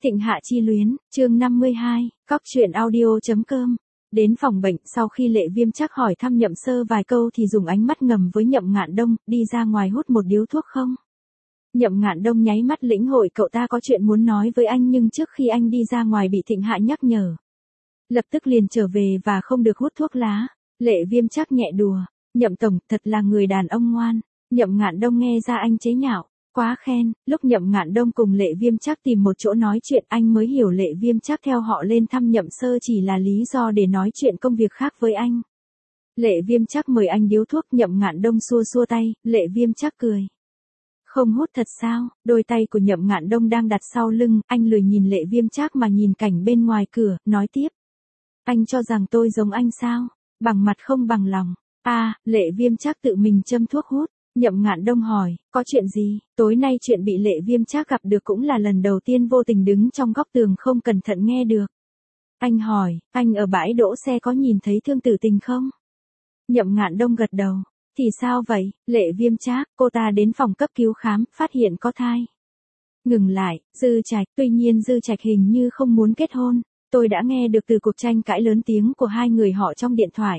Thịnh Hạ chi luyến, chương 52, cóc truyện audio.com. Đến phòng bệnh, sau khi Lệ Viêm chắc hỏi thăm Nhậm Sơ vài câu thì dùng ánh mắt ngầm với Nhậm Ngạn Đông, đi ra ngoài hút một điếu thuốc không? Nhậm Ngạn Đông nháy mắt lĩnh hội cậu ta có chuyện muốn nói với anh, nhưng trước khi anh đi ra ngoài bị Thịnh Hạ nhắc nhở. Lập tức liền trở về và không được hút thuốc lá. Lệ Viêm chắc nhẹ đùa, Nhậm tổng thật là người đàn ông ngoan. Nhậm Ngạn Đông nghe ra anh chế nhạo. Quá khen. Lúc Nhậm Ngạn Đông cùng Lệ Viêm chắc tìm một chỗ nói chuyện, anh mới hiểu Lệ Viêm chắc theo họ lên thăm Nhậm Sơ chỉ là lý do để nói chuyện công việc khác với anh. Lệ Viêm chắc mời anh điếu thuốc, Nhậm Ngạn Đông xua xua tay, Lệ Viêm chắc cười. Không hút thật sao? Đôi tay của Nhậm Ngạn Đông đang đặt sau lưng, anh lười nhìn Lệ Viêm chắc mà nhìn cảnh bên ngoài cửa, nói tiếp. Anh cho rằng tôi giống anh sao? Bằng mặt không bằng lòng. Lệ Viêm chắc tự mình châm thuốc hút. Nhậm Ngạn Đông hỏi, có chuyện gì? Tối nay chuyện bị Lệ Viêm chắc gặp được cũng là lần đầu tiên vô tình đứng trong góc tường không cẩn thận nghe được. Anh hỏi, anh ở bãi đỗ xe có nhìn thấy Thương Tử Tình không? Nhậm Ngạn Đông gật đầu. Thì sao vậy? Lệ Viêm chắc, cô ta đến phòng cấp cứu khám, phát hiện có thai. Ngừng lại, Dư Trạch, tuy nhiên Dư Trạch hình như không muốn kết hôn. Tôi đã nghe được từ cuộc tranh cãi lớn tiếng của hai người họ trong điện thoại.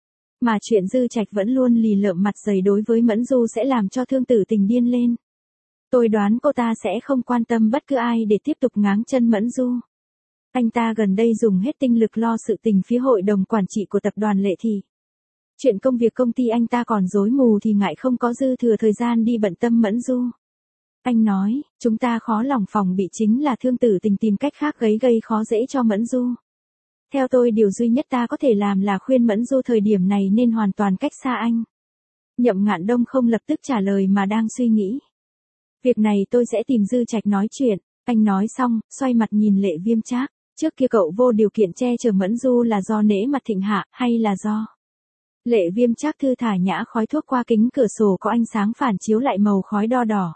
Mà chuyện Dư Trạch vẫn luôn lì lợm mặt dày đối với Mẫn Du sẽ làm cho Thương Tử Tình điên lên. Tôi đoán cô ta sẽ không quan tâm bất cứ ai để tiếp tục ngáng chân Mẫn Du. Anh ta gần đây dùng hết tinh lực lo sự tình phía hội đồng quản trị của tập đoàn Lệ Thị. Chuyện công việc công ty anh ta còn rối mù thì ngại không có dư thừa thời gian đi bận tâm Mẫn Du. Anh nói, chúng ta khó lòng phòng bị chính là Thương Tử Tình tìm cách khác gây khó dễ cho Mẫn Du. Theo tôi điều duy nhất ta có thể làm là khuyên Mẫn Du thời điểm này nên hoàn toàn cách xa anh. Nhậm Ngạn Đông không lập tức trả lời mà đang suy nghĩ. Việc này tôi sẽ tìm Dư Trạch nói chuyện. Anh nói xong, xoay mặt nhìn Lệ Viêm chắc. Trước kia cậu vô điều kiện che chở Mẫn Du là do nể mặt Thịnh Hạ hay là do? Lệ Viêm chắc thư thả nhã khói thuốc qua kính cửa sổ có ánh sáng phản chiếu lại màu khói đo đỏ.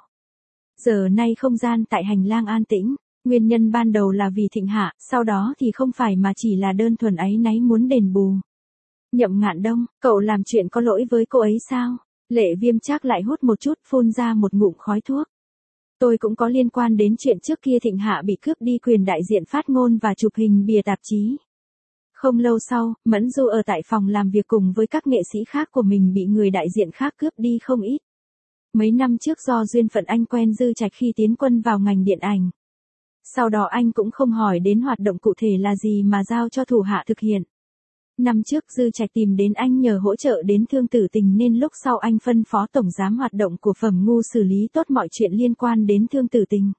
Giờ nay không gian tại hành lang an tĩnh. Nguyên nhân ban đầu là vì Thịnh Hạ, sau đó thì không phải mà chỉ là đơn thuần áy náy muốn đền bù. Nhậm Ngạn Đông, cậu làm chuyện có lỗi với cô ấy sao? Lệ Viêm chắc lại hút một chút, phun ra một ngụm khói thuốc. Tôi cũng có liên quan đến chuyện trước kia Thịnh Hạ bị cướp đi quyền đại diện phát ngôn và chụp hình bìa tạp chí. Không lâu sau, Mẫn Du ở tại phòng làm việc cùng với các nghệ sĩ khác của mình bị người đại diện khác cướp đi không ít. Mấy năm trước do duyên phận anh quen Dư Trạch khi tiến quân vào ngành điện ảnh. Sau đó anh cũng không hỏi đến hoạt động cụ thể là gì mà giao cho thủ hạ thực hiện. Năm trước Dư Trạch tìm đến anh nhờ hỗ trợ đến Thương Tử Tình nên lúc sau anh phân phó tổng giám hoạt động của Phẩm Ngu xử lý tốt mọi chuyện liên quan đến Thương Tử Tình.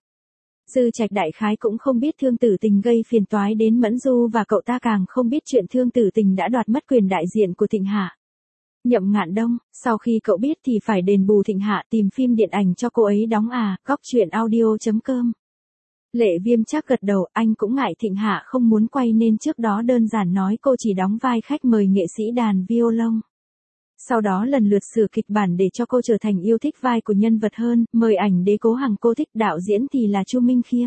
Dư Trạch đại khái cũng không biết Thương Tử Tình gây phiền toái đến Mẫn Du và cậu ta càng không biết chuyện Thương Tử Tình đã đoạt mất quyền đại diện của Thịnh Hạ. Nhậm Ngạn Đông, sau khi cậu biết thì phải đền bù Thịnh Hạ tìm phim điện ảnh cho cô ấy đóng Cóc truyện audio.com. Lệ Viêm chắc gật đầu, anh cũng ngại Thịnh Hạ không muốn quay nên trước đó đơn giản nói cô chỉ đóng vai khách mời nghệ sĩ đàn violon. Sau đó lần lượt sửa kịch bản để cho cô trở thành yêu thích vai của nhân vật hơn, mời ảnh đế Cố Hằng cô thích, đạo diễn thì là Chu Minh Khiêm.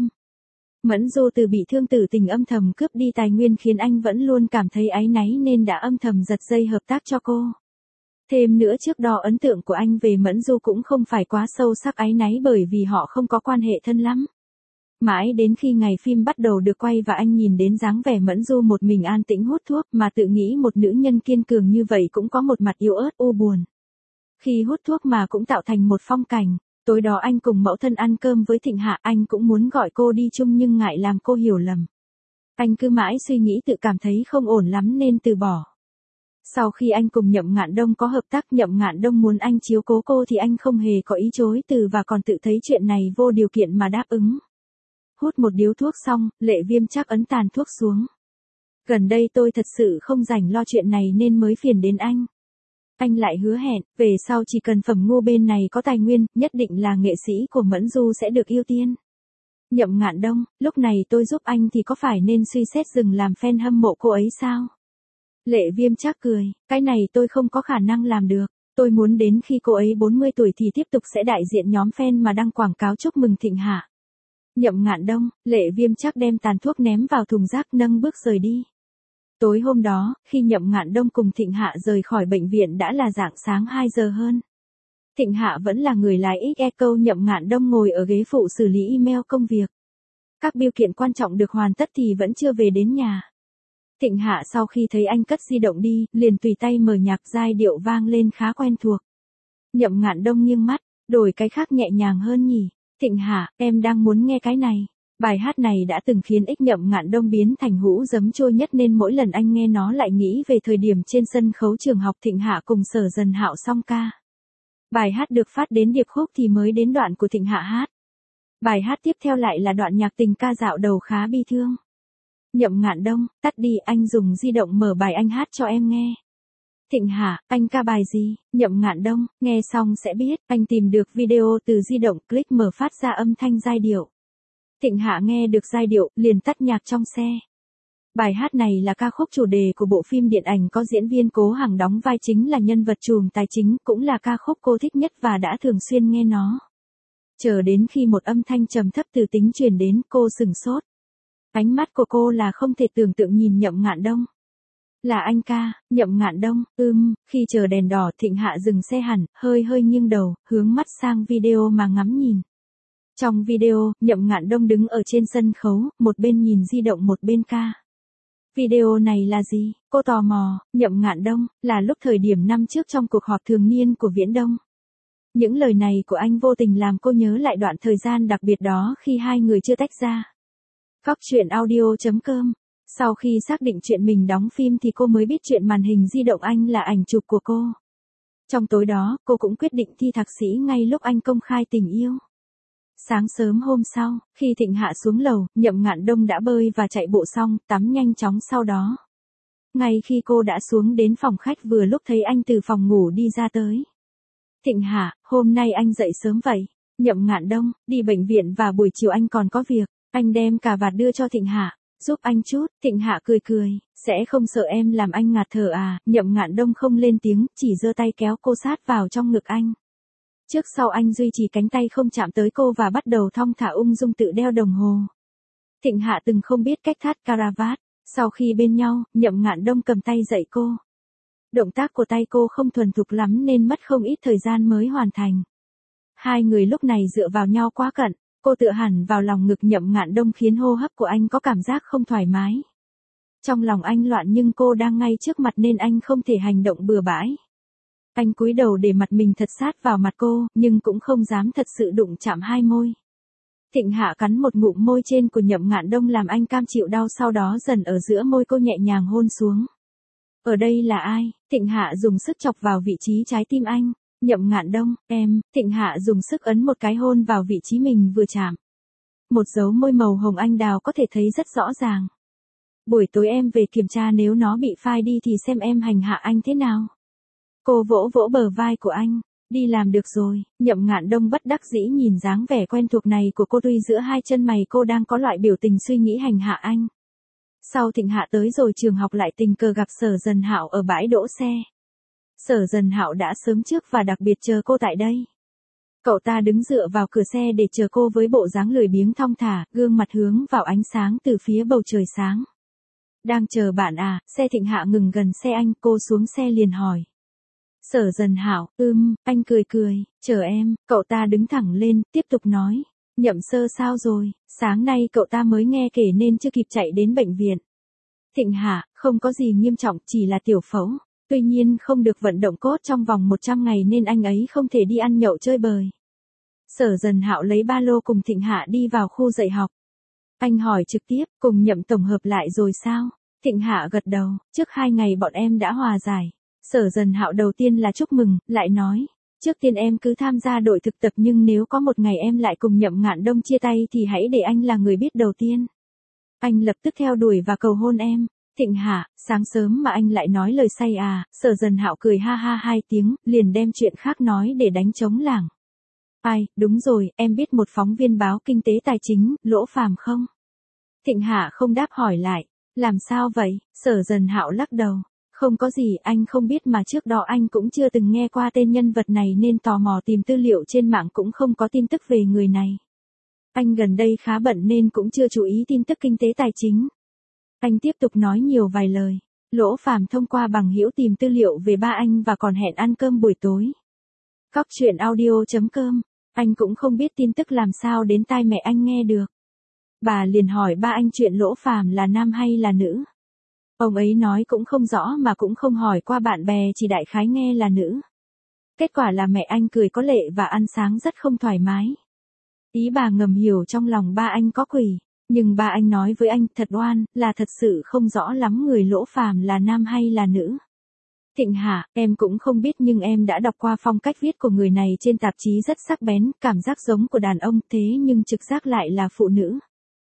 Mẫn Du từ bị Thương Tử Tình âm thầm cướp đi tài nguyên khiến anh vẫn luôn cảm thấy áy náy nên đã âm thầm giật dây hợp tác cho cô. Thêm nữa trước đó ấn tượng của anh về Mẫn Du cũng không phải quá sâu sắc áy náy bởi vì họ không có quan hệ thân lắm. Mãi đến khi ngày phim bắt đầu được quay và anh nhìn đến dáng vẻ Mẫn Du một mình an tĩnh hút thuốc mà tự nghĩ một nữ nhân kiên cường như vậy cũng có một mặt yếu ớt u buồn. Khi hút thuốc mà cũng tạo thành một phong cảnh, tối đó anh cùng mẫu thân ăn cơm với Thịnh Hạ, anh cũng muốn gọi cô đi chung nhưng ngại làm cô hiểu lầm. Anh cứ mãi suy nghĩ tự cảm thấy không ổn lắm nên từ bỏ. Sau khi anh cùng Nhậm Ngạn Đông có hợp tác, Nhậm Ngạn Đông muốn anh chiếu cố cô thì anh không hề có ý chối từ và còn tự thấy chuyện này vô điều kiện mà đáp ứng. Hút một điếu thuốc xong, Lệ Viêm chắc ấn tàn thuốc xuống. Gần đây tôi thật sự không rảnh lo chuyện này nên mới phiền đến anh. Anh lại hứa hẹn, về sau chỉ cần Phẩm Ngu bên này có tài nguyên, nhất định là nghệ sĩ của Mẫn Du sẽ được ưu tiên. Nhậm Ngạn Đông, lúc này tôi giúp anh thì có phải nên suy xét dừng làm fan hâm mộ cô ấy sao? Lệ Viêm chắc cười, cái này tôi không có khả năng làm được. Tôi muốn đến khi cô ấy 40 tuổi thì tiếp tục sẽ đại diện nhóm fan mà đăng quảng cáo chúc mừng Thịnh Hạ. Nhậm Ngạn Đông, Lệ Viêm chắc đem tàn thuốc ném vào thùng rác nâng bước rời đi. Tối hôm đó, khi Nhậm Ngạn Đông cùng Thịnh Hạ rời khỏi bệnh viện đã là rạng sáng 2 giờ hơn. Thịnh Hạ vẫn là người lái XE câu, Nhậm Ngạn Đông ngồi ở ghế phụ xử lý email công việc. Các bưu kiện quan trọng được hoàn tất thì vẫn chưa về đến nhà. Thịnh Hạ sau khi thấy anh cất di động đi, liền tùy tay mở nhạc, giai điệu vang lên khá quen thuộc. Nhậm Ngạn Đông nghiêng mắt, đổi cái khác nhẹ nhàng hơn nhỉ. Thịnh Hạ, em đang muốn nghe cái này. Bài hát này đã từng khiến Nhậm Ngạn Đông biến thành hũ giấm trôi nhất nên mỗi lần anh nghe nó lại nghĩ về thời điểm trên sân khấu trường học Thịnh Hạ cùng Sở Dần Hạo song ca. Bài hát được phát đến điệp khúc thì mới đến đoạn của Thịnh Hạ hát. Bài hát tiếp theo lại là đoạn nhạc tình ca dạo đầu khá bi thương. Nhậm Ngạn Đông, tắt đi, anh dùng di động mở bài anh hát cho em nghe. Thịnh Hạ, anh ca bài gì? Nhậm Ngạn Đông, nghe xong sẽ biết, anh tìm được video từ di động, click mở phát ra âm thanh giai điệu. Thịnh Hạ nghe được giai điệu, liền tắt nhạc trong xe. Bài hát này là ca khúc chủ đề của bộ phim điện ảnh có diễn viên Cố Hằng đóng vai chính là nhân vật trùm tài chính, cũng là ca khúc cô thích nhất và đã thường xuyên nghe nó. Chờ đến khi một âm thanh trầm thấp từ tính truyền đến, cô sửng sốt. Ánh mắt của cô là không thể tưởng tượng nhìn Nhậm Ngạn Đông. Là anh ca, Nhậm Ngạn Đông, khi chờ đèn đỏ Thịnh Hạ dừng xe hẳn, hơi nghiêng đầu, hướng mắt sang video mà ngắm nhìn. Trong video, Nhậm Ngạn Đông đứng ở trên sân khấu, một bên nhìn di động một bên ca. Video này là gì? Cô tò mò. Nhậm Ngạn Đông, là lúc thời điểm năm trước trong cuộc họp thường niên của Viễn Đông. Những lời này của anh vô tình làm cô nhớ lại đoạn thời gian đặc biệt đó khi hai người chưa tách ra. Cóc truyện audio.com. Sau khi xác định chuyện mình đóng phim thì cô mới biết chuyện màn hình di động anh là ảnh chụp của cô. Trong tối đó, cô cũng quyết định thi thạc sĩ ngay lúc anh công khai tình yêu. Sáng sớm hôm sau, khi Thịnh Hạ xuống lầu, Nhậm Ngạn Đông đã bơi và chạy bộ xong, tắm nhanh chóng sau đó. Ngay khi cô đã xuống đến phòng khách vừa lúc thấy anh từ phòng ngủ đi ra tới. Thịnh Hạ, hôm nay anh dậy sớm vậy. Nhậm Ngạn Đông, đi bệnh viện và buổi chiều anh còn có việc. Anh đem cà vạt đưa cho Thịnh Hạ. Giúp anh chút. Thịnh Hạ cười, sẽ không sợ em làm anh ngạt thở à? Nhậm Ngạn Đông không lên tiếng, chỉ giơ tay kéo cô sát vào trong ngực anh. Trước sau anh duy trì cánh tay không chạm tới cô và bắt đầu thong thả ung dung tự đeo đồng hồ. Thịnh Hạ từng không biết cách thắt caravat. Sau khi bên nhau, Nhậm Ngạn Đông cầm tay dạy cô. Động tác của tay cô không thuần thục lắm nên mất không ít thời gian mới hoàn thành. Hai người lúc này dựa vào nhau quá cận. Cô tựa hẳn vào lòng ngực Nhậm Ngạn Đông khiến hô hấp của anh có cảm giác không thoải mái. Trong lòng anh loạn nhưng cô đang ngay trước mặt nên anh không thể hành động bừa bãi. Anh cúi đầu để mặt mình thật sát vào mặt cô, nhưng cũng không dám thật sự đụng chạm hai môi. Thịnh Hạ cắn một ngụm môi trên của Nhậm Ngạn Đông làm anh cam chịu đau, sau đó dần ở giữa môi cô nhẹ nhàng hôn xuống. Ở đây là ai? Thịnh Hạ dùng sức chọc vào vị trí trái tim anh. Nhậm Ngạn Đông, em. Thịnh Hạ dùng sức ấn một cái hôn vào vị trí mình vừa chạm. Một dấu môi màu hồng anh đào có thể thấy rất rõ ràng. Buổi tối em về kiểm tra, nếu nó bị phai đi thì xem em hành hạ anh thế nào. Cô vỗ vỗ bờ vai của anh. Đi làm được rồi. Nhậm Ngạn Đông bất đắc dĩ nhìn dáng vẻ quen thuộc này của cô, tuy giữa hai chân mày cô đang có loại biểu tình suy nghĩ hành hạ anh. Sau Thịnh Hạ tới rồi trường học lại tình cờ gặp Sở Dần Hạo ở bãi đỗ xe. Sở Dần Hạo đã sớm trước và đặc biệt chờ cô tại đây. Cậu ta đứng dựa vào cửa xe để chờ cô với bộ dáng lười biếng thong thả, gương mặt hướng vào ánh sáng từ phía bầu trời sáng. Đang chờ bạn à? Xe Thịnh Hạ ngừng gần xe anh, cô xuống xe liền hỏi. Sở Dần Hạo, anh cười, chờ em. Cậu ta đứng thẳng lên, tiếp tục nói. Nhậm Sơ sao rồi? Sáng nay cậu ta mới nghe kể nên chưa kịp chạy đến bệnh viện. Thịnh Hạ, không có gì nghiêm trọng, chỉ là tiểu phẫu. Tuy nhiên không được vận động cốt trong vòng 100 ngày nên anh ấy không thể đi ăn nhậu chơi bời. Sở Dần Hạo lấy ba lô cùng Thịnh Hạ đi vào khu dạy học. Anh hỏi trực tiếp, cùng Nhậm tổng hợp lại rồi sao? Thịnh Hạ gật đầu, trước 2 ngày bọn em đã hòa giải. Sở Dần Hạo đầu tiên là chúc mừng, lại nói. Trước tiên em cứ tham gia đội thực tập, nhưng nếu có một ngày em lại cùng Nhậm Ngạn Đông chia tay thì hãy để anh là người biết đầu tiên. Anh lập tức theo đuổi và cầu hôn em. Thịnh Hạ, sáng sớm mà anh lại nói lời say à? Sở Dần Hạo cười ha ha 2 tiếng, liền đem chuyện khác nói để đánh trống lảng. Ai, đúng rồi, em biết một phóng viên báo kinh tế tài chính, Lỗ Phàm không? Thịnh Hạ không đáp hỏi lại. Làm sao vậy? Sở Dần Hạo lắc đầu. Không có gì, anh không biết mà trước đó anh cũng chưa từng nghe qua tên nhân vật này nên tò mò tìm tư liệu trên mạng cũng không có tin tức về người này. Anh gần đây khá bận nên cũng chưa chú ý tin tức kinh tế tài chính. Anh tiếp tục nói nhiều vài lời. Lỗ Phàm thông qua bằng hữu tìm tư liệu về ba anh và còn hẹn ăn cơm buổi tối. Cóc truyện audio.com. Anh cũng không biết tin tức làm sao đến tai mẹ anh nghe được. bà liền hỏi ba anh chuyện Lỗ Phàm là nam hay là nữ. Ông ấy nói cũng không rõ mà cũng không hỏi qua bạn bè, chỉ đại khái nghe là nữ. Kết quả là mẹ anh cười có lệ và ăn sáng rất không thoải mái. Ý bà ngầm hiểu trong lòng ba anh có quỷ, nhưng ba anh nói với anh thật oan, là thật sự không rõ lắm người Lỗ Phàm là nam hay là nữ. Thịnh Hạ, em cũng không biết nhưng em đã đọc qua phong cách viết của người này trên tạp chí rất sắc bén, cảm giác giống của đàn ông thế nhưng trực giác lại là phụ nữ.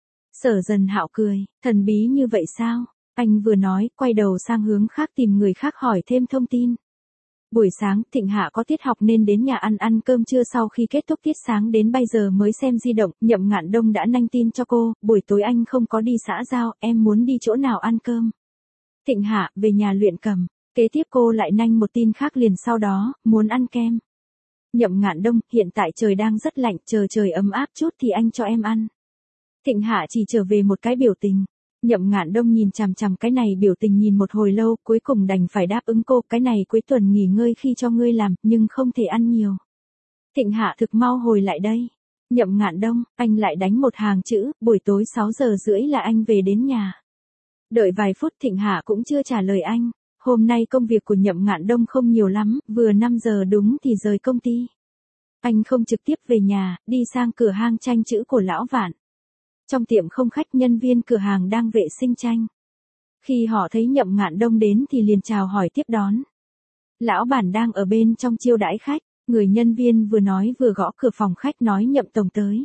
Sở Dần Hạo cười, thần bí như vậy sao? Anh vừa nói, quay đầu sang hướng khác tìm người khác hỏi thêm thông tin. Buổi sáng, Thịnh Hạ có tiết học nên đến nhà ăn cơm trưa, sau khi kết thúc tiết sáng đến bây giờ mới xem di động, Nhậm Ngạn Đông đã nanh tin cho cô, buổi tối anh không có đi xã giao, em muốn đi chỗ nào ăn cơm. Thịnh Hạ, về nhà luyện cầm. Kế tiếp cô lại nanh một tin khác liền sau đó, muốn ăn kem. Nhậm Ngạn Đông, hiện tại trời đang rất lạnh, chờ trời ấm áp chút thì anh cho em ăn. Thịnh Hạ chỉ trở về một cái biểu tình. Nhậm Ngạn Đông nhìn chằm chằm cái này biểu tình nhìn một hồi lâu, cuối cùng đành phải đáp ứng cô, cái này cuối tuần nghỉ ngơi khi cho ngươi làm, nhưng không thể ăn nhiều. Thịnh Hạ thực mau hồi lại đây. Nhậm Ngạn Đông, anh lại đánh một hàng chữ, buổi tối 6 giờ rưỡi là anh về đến nhà. Đợi vài phút Thịnh Hạ cũng chưa trả lời anh. Hôm nay công việc của Nhậm Ngạn Đông không nhiều lắm, vừa 5 giờ đúng thì rời công ty. Anh không trực tiếp về nhà, đi sang cửa hang tranh chữ của Lão Vạn. Trong tiệm không khách, nhân viên cửa hàng đang vệ sinh tranh. Khi họ thấy Nhậm Ngạn Đông đến thì liền chào hỏi tiếp đón. Lão bản đang ở bên trong chiêu đãi khách, người nhân viên vừa nói vừa gõ cửa phòng khách nói Nhậm tổng tới.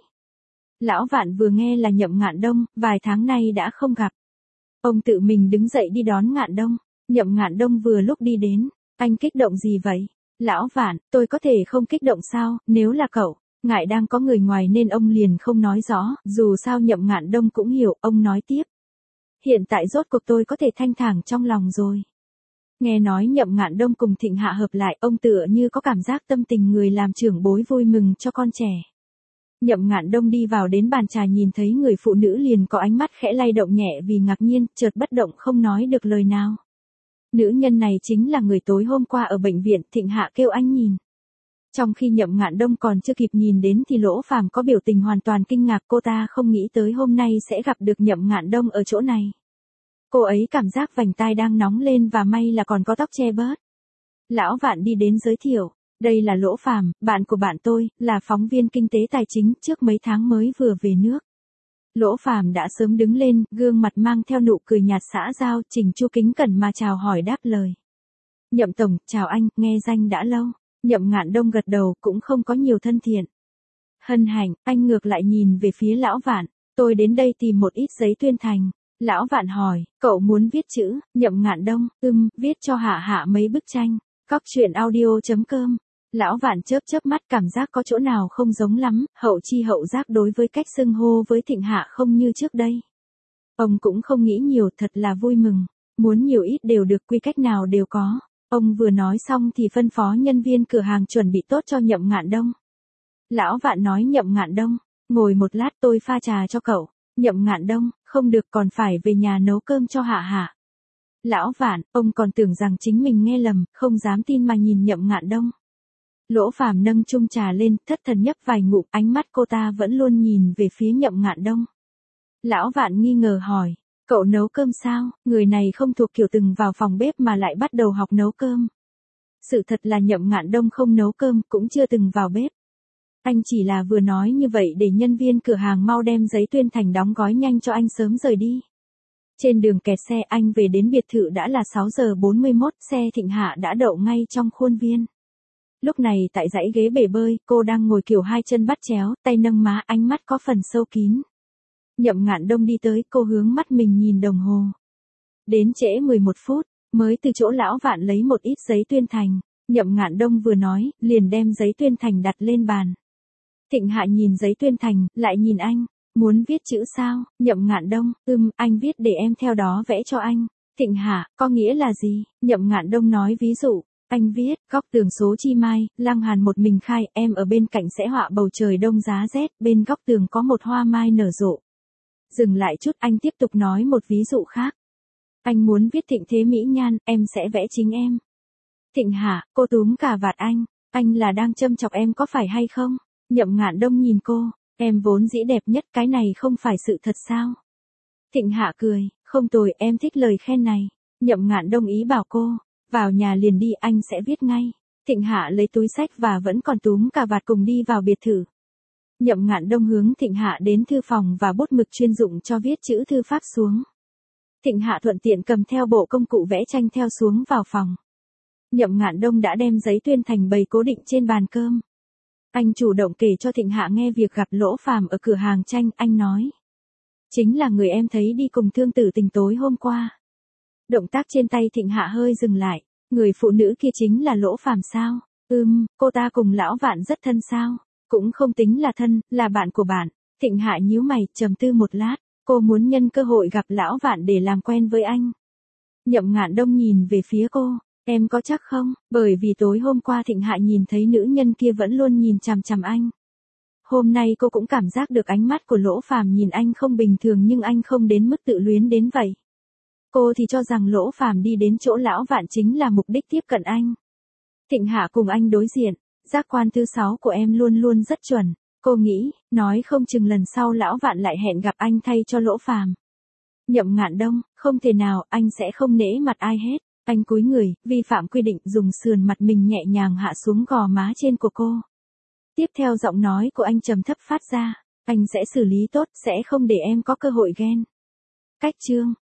Lão Vạn vừa nghe là Nhậm Ngạn Đông, vài tháng nay đã không gặp. Ông tự mình đứng dậy đi đón Ngạn Đông. Nhậm Ngạn Đông vừa lúc đi đến, anh kích động gì vậy? Lão Vạn, tôi có thể không kích động sao, nếu là cậu, ngại đang có người ngoài nên ông liền không nói rõ, dù sao Nhậm Ngạn Đông cũng hiểu, ông nói tiếp. Hiện tại rốt cuộc tôi có thể thanh thản trong lòng rồi. Nghe nói Nhậm Ngạn Đông cùng Thịnh Hạ hợp lại, ông tựa như có cảm giác tâm tình người làm trưởng bối vui mừng cho con trẻ. Nhậm Ngạn Đông đi vào đến bàn trà nhìn thấy người phụ nữ liền có ánh mắt khẽ lay động nhẹ vì ngạc nhiên, chợt bất động không nói được lời nào. Nữ nhân này chính là người tối hôm qua ở bệnh viện, Thịnh Hạ kêu anh nhìn. Trong khi Nhậm Ngạn Đông còn chưa kịp nhìn đến thì Lỗ Phàm có biểu tình hoàn toàn kinh ngạc, cô ta không nghĩ tới hôm nay sẽ gặp được Nhậm Ngạn Đông ở chỗ này. Cô ấy cảm giác vành tai đang nóng lên và may là còn có tóc che bớt. Lão Vạn đi đến giới thiệu, đây là Lỗ Phàm, bạn của bạn tôi, là phóng viên kinh tế tài chính, trước mấy tháng mới vừa về nước. Lỗ Phàm đã sớm đứng lên, gương mặt mang theo nụ cười nhạt xã giao, chỉnh chu kính cẩn mà chào hỏi đáp lời. Nhậm tổng, chào anh, nghe danh đã lâu. Nhậm Ngạn Đông gật đầu, cũng không có nhiều thân thiện. Hân hạnh, anh ngược lại nhìn về phía Lão Vạn, tôi đến đây tìm một ít giấy tuyên thành. Lão Vạn hỏi, cậu muốn viết chữ? Nhậm Ngạn Đông, viết cho Hạ Hạ mấy bức tranh. Cóc.audio.com. Lão Vạn chớp mắt, cảm giác có chỗ nào không giống lắm, hậu chi hậu giác đối với cách xưng hô với Thịnh Hạ không như trước đây. Ông cũng không nghĩ nhiều, thật là vui mừng, muốn nhiều ít đều được, quy cách nào đều có. Ông vừa nói xong thì phân phó nhân viên cửa hàng chuẩn bị tốt cho Nhậm Ngạn Đông. Lão Vạn nói Nhậm Ngạn Đông, ngồi một lát tôi pha trà cho cậu. Nhậm Ngạn Đông, không được, còn phải về nhà nấu cơm cho Hạ Hạ. Lão Vạn, ông còn tưởng rằng chính mình nghe lầm, không dám tin mà nhìn Nhậm Ngạn Đông. Lỗ Phàm nâng chung trà lên, thất thần nhấp vài ngụm, ánh mắt cô ta vẫn luôn nhìn về phía Nhậm Ngạn Đông. Lão Vạn nghi ngờ hỏi, cậu nấu cơm sao? Người này không thuộc kiểu từng vào phòng bếp mà lại bắt đầu học nấu cơm. Sự thật là Nhậm Ngạn Đông không nấu cơm, cũng chưa từng vào bếp. Anh chỉ là vừa nói như vậy để nhân viên cửa hàng mau đem giấy tuyên thành đóng gói nhanh cho anh sớm rời đi. Trên đường kẹt xe, anh về đến biệt thự đã là 6 giờ 41, xe Thịnh Hạ đã đậu ngay trong khuôn viên. Lúc này tại dãy ghế bể bơi, cô đang ngồi kiểu hai chân bắt chéo, tay nâng má, ánh mắt có phần sâu kín. Nhậm Ngạn Đông đi tới, cô hướng mắt mình nhìn đồng hồ. Đến trễ 11 phút, mới từ chỗ Lão Vạn lấy một ít giấy tuyên thành. Nhậm Ngạn Đông vừa nói, liền đem giấy tuyên thành đặt lên bàn. Thịnh Hạ nhìn giấy tuyên thành, lại nhìn anh. Muốn viết chữ sao? Nhậm Ngạn Đông, anh viết để em theo đó vẽ cho anh. Thịnh Hạ, có nghĩa là gì? Nhậm Ngạn Đông nói ví dụ. Anh viết, góc tường số chi mai, Lăng Hàn một mình khai, em ở bên cạnh sẽ họa bầu trời đông giá rét, bên góc tường có một hoa mai nở rộ. Dừng lại chút, anh tiếp tục nói một ví dụ khác. Anh muốn viết thịnh thế mỹ nhan, em sẽ vẽ chính em. Thịnh Hạ, cô túm cả vạt anh là đang châm chọc em có phải hay không? Nhậm Ngạn Đông nhìn cô, Em vốn dĩ đẹp nhất, cái này không phải sự thật sao? Thịnh Hạ cười, không tồi, em thích lời khen này. Nhậm Ngạn Đông ý bảo cô, vào nhà liền đi, anh sẽ viết ngay. Thịnh Hạ lấy túi xách và vẫn còn túm cà vạt cùng đi vào biệt thự. Nhậm Ngạn Đông hướng Thịnh Hạ đến thư phòng và bút mực chuyên dụng cho viết chữ thư pháp xuống. Thịnh Hạ thuận tiện cầm theo bộ công cụ vẽ tranh theo xuống vào phòng. Nhậm Ngạn Đông đã đem giấy tuyên thành bày cố định trên bàn cơm. Anh chủ động kể cho Thịnh Hạ nghe việc gặp Lỗ Phàm ở cửa hàng tranh, anh nói. Chính là người em thấy đi cùng Thương Tử Tình tối hôm qua. Động tác trên tay Thịnh Hạ hơi dừng lại, người phụ nữ kia chính là Lỗ Phàm sao? Cô ta cùng Lão Vạn rất thân sao? Cũng không tính là thân, là bạn của bạn. Thịnh Hạ nhíu mày, trầm tư một lát, cô muốn nhân cơ hội gặp Lão Vạn để làm quen với anh. Nhậm Ngạn Đông nhìn về phía cô, em có chắc không? Bởi vì tối hôm qua Thịnh Hạ nhìn thấy nữ nhân kia vẫn luôn nhìn chằm chằm anh. Hôm nay cô cũng cảm giác được ánh mắt của Lỗ Phàm nhìn anh không bình thường, nhưng anh không đến mức tự luyến đến vậy. Cô thì cho rằng Lỗ Phàm đi đến chỗ Lão Vạn chính là mục đích tiếp cận anh. Thịnh Hạ cùng anh đối diện, giác quan thứ 6 của em luôn luôn rất chuẩn. Cô nghĩ, nói không chừng lần sau Lão Vạn lại hẹn gặp anh thay cho Lỗ Phàm. Nhậm Ngạn Đông, không thể nào, anh sẽ không nể mặt ai hết. Anh cúi người, vi phạm quy định, dùng sườn mặt mình nhẹ nhàng hạ xuống gò má trên của cô. Tiếp theo giọng nói của anh trầm thấp phát ra, anh sẽ xử lý tốt, sẽ không để em có cơ hội ghen. Cách chương